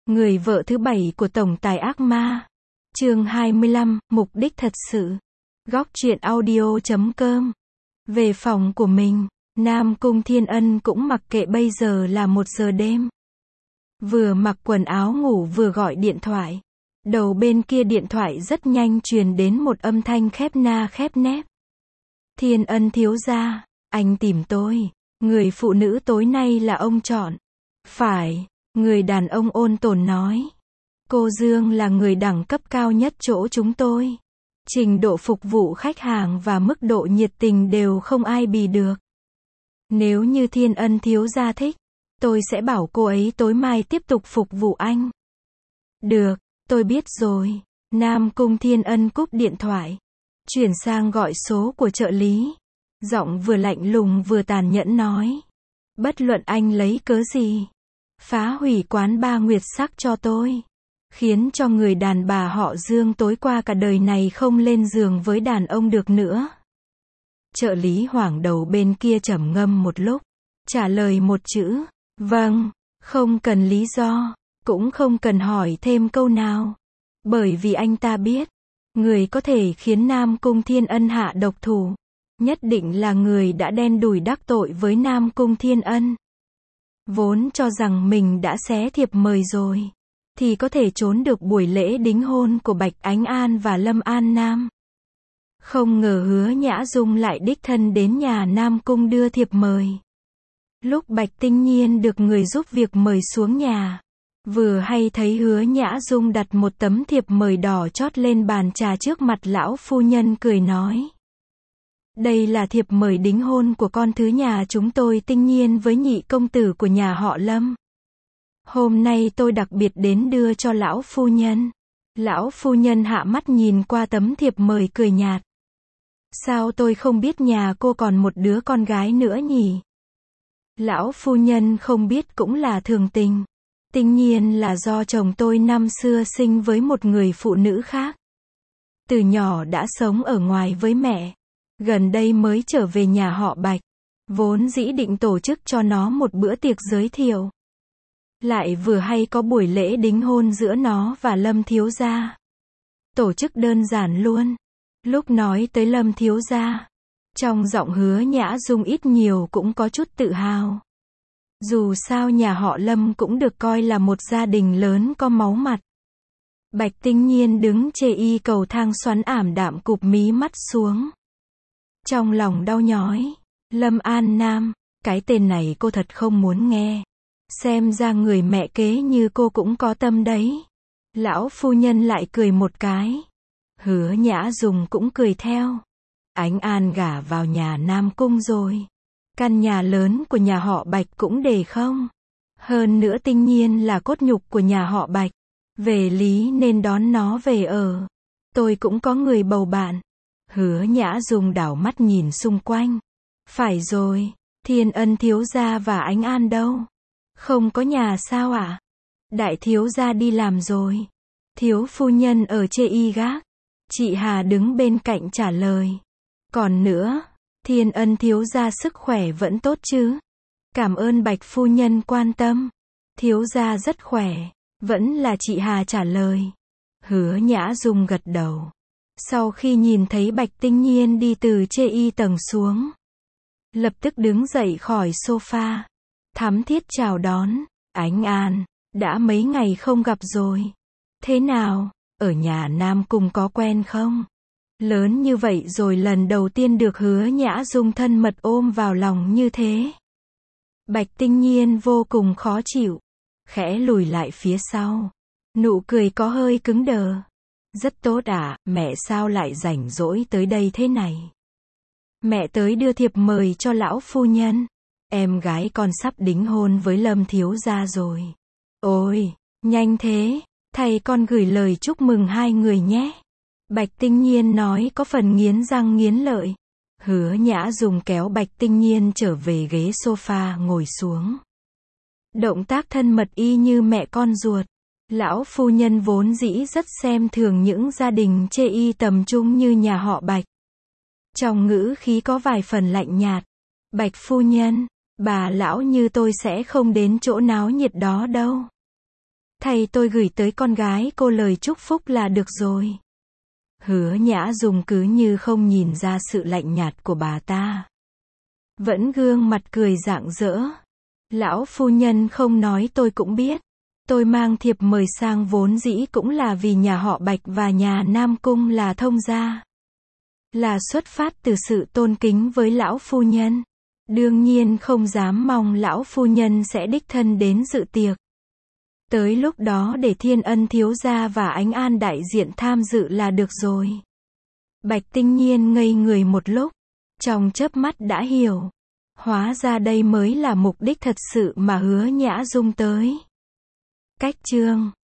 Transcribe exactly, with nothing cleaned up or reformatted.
Người vợ thứ bảy của tổng tài ác ma. Chương hai mươi lăm, mục đích thật sự. Góc truyện audio chấm com. Về phòng của mình, Nam Cung Thiên Ân cũng mặc kệ bây giờ là một giờ đêm. Vừa mặc quần áo ngủ vừa gọi điện thoại. Đầu bên kia điện thoại rất nhanh truyền đến một âm thanh khép na khép nép. Thiên Ân thiếu gia, anh tìm tôi. Người phụ nữ tối nay là ông chọn. Phải, người đàn ông ôn tồn nói. Cô Dương là người đẳng cấp cao nhất chỗ chúng tôi. Trình độ phục vụ khách hàng và mức độ nhiệt tình đều không ai bì được. Nếu như Thiên Ân thiếu gia thích, tôi sẽ bảo cô ấy tối mai tiếp tục phục vụ anh. Được, tôi biết rồi. Nam Cung Thiên Ân cúp điện thoại. Chuyển sang gọi số của trợ lý. Giọng vừa lạnh lùng vừa tàn nhẫn nói. Bất luận anh lấy cớ gì. Phá hủy quán ba Nguyệt Sắc cho tôi. Khiến cho người đàn bà họ Dương tối qua cả đời này không lên giường với đàn ông được nữa. Trợ lý hoảng đầu bên kia trầm ngâm một lúc. Trả lời một chữ. Vâng, không cần lý do. Cũng không cần hỏi thêm câu nào. Bởi vì anh ta biết. Người có thể khiến Nam Cung Thiên Ân hạ độc thủ. Nhất định là người đã đen đủi đắc tội với Nam Cung Thiên Ân. Vốn cho rằng mình đã xé thiệp mời rồi. Thì có thể trốn được buổi lễ đính hôn của Bạch Ánh An và Lâm An Nam. Không ngờ Hứa Nhã Dung lại đích thân đến nhà Nam Cung đưa thiệp mời. Lúc Bạch Tinh Nhiên được người giúp việc mời xuống nhà. Vừa hay thấy Hứa Nhã Dung đặt một tấm thiệp mời đỏ chót lên bàn trà trước mặt lão phu nhân cười nói. Đây là thiệp mời đính hôn của con thứ nhà chúng tôi Tinh Nhiên với nhị công tử của nhà họ Lâm. Hôm nay tôi đặc biệt đến đưa cho lão phu nhân. Lão phu nhân hạ mắt nhìn qua tấm thiệp mời cười nhạt. Sao tôi không biết nhà cô còn một đứa con gái nữa nhỉ? Lão phu nhân không biết cũng là thường tình. Tinh Nhiên là do chồng tôi năm xưa sinh với một người phụ nữ khác. Từ nhỏ đã sống ở ngoài với mẹ. Gần đây mới trở về nhà họ Bạch. Vốn dĩ định tổ chức cho nó một bữa tiệc giới thiệu. Lại vừa hay có buổi lễ đính hôn giữa nó và Lâm thiếu gia. Tổ chức đơn giản luôn. Lúc nói tới Lâm thiếu gia, trong giọng Hứa Nhã Dung ít nhiều cũng có chút tự hào. Dù sao nhà họ Lâm cũng được coi là một gia đình lớn có máu mặt. Bạch Tinh Nhiên đứng chê y cầu thang xoắn ảm đạm cụp mí mắt xuống. Trong lòng đau nhói. Lâm An Nam, cái tên này cô thật không muốn nghe. Xem ra người mẹ kế như cô cũng có tâm đấy. Lão phu nhân lại cười một cái. Hứa Nhã Dung cũng cười theo. Ánh An gả vào nhà Nam Cung rồi. Căn nhà lớn của nhà họ Bạch cũng để không. Hơn nữa Tinh Nhiên là cốt nhục của nhà họ Bạch. Về lý nên đón nó về ở. Tôi cũng có người bầu bạn. Hứa Nhã Dung đảo mắt nhìn xung quanh. Phải rồi, Thiên Ân thiếu gia và Ánh An đâu? Không có nhà sao ạ? À? Đại thiếu gia đi làm rồi. Thiếu phu nhân ở chê y gác. Chị Hà đứng bên cạnh trả lời. Còn nữa, Thiên Ân thiếu gia sức khỏe vẫn tốt chứ? Cảm ơn Bạch phu nhân quan tâm. Thiếu gia rất khỏe. Vẫn là chị Hà trả lời. Hứa Nhã Dung gật đầu. Sau khi nhìn thấy Bạch Tinh Nhiên đi từ chê y tầng xuống. Lập tức đứng dậy khỏi sofa. Thắm thiết chào đón. Ánh An, đã mấy ngày không gặp rồi. Thế nào, ở nhà Nam Cung có quen không? Lớn như vậy rồi lần đầu tiên được Hứa Nhã Dung thân mật ôm vào lòng như thế. Bạch Tinh Nhiên vô cùng khó chịu. Khẽ lùi lại phía sau. Nụ cười có hơi cứng đờ. Rất tốt à, mẹ sao lại rảnh rỗi tới đây thế này? Mẹ tới đưa thiệp mời cho lão phu nhân. Em gái con sắp đính hôn với Lâm thiếu gia rồi. Ôi, nhanh thế, thầy con gửi lời chúc mừng hai người nhé. Bạch Tinh Nhiên nói có phần nghiến răng nghiến lợi. Hứa Nhã Dung kéo Bạch Tinh Nhiên trở về ghế sofa ngồi xuống. Động tác thân mật y như mẹ con ruột. Lão phu nhân vốn dĩ rất xem thường những gia đình chê y tầm trung như nhà họ Bạch. Trong ngữ khí có vài phần lạnh nhạt. Bạch phu nhân, bà lão như tôi sẽ không đến chỗ náo nhiệt đó đâu. Thầy tôi gửi tới con gái cô lời chúc phúc là được rồi. Hứa Nhã Dung cứ như không nhìn ra sự lạnh nhạt của bà ta. Vẫn gương mặt cười rạng rỡ. Lão phu nhân không nói tôi cũng biết. Tôi mang thiệp mời sang vốn dĩ cũng là vì nhà họ Bạch và nhà Nam Cung là thông gia. Là xuất phát từ sự tôn kính với lão phu nhân. Đương nhiên không dám mong lão phu nhân sẽ đích thân đến dự tiệc. Tới lúc đó để Thiên Ân thiếu gia và Ánh An đại diện tham dự là được rồi. Bạch Tinh Nhiên ngây người một lúc. Trong chớp mắt đã hiểu. Hóa ra đây mới là mục đích thật sự mà Hứa Nhã Dung tới. Cách chương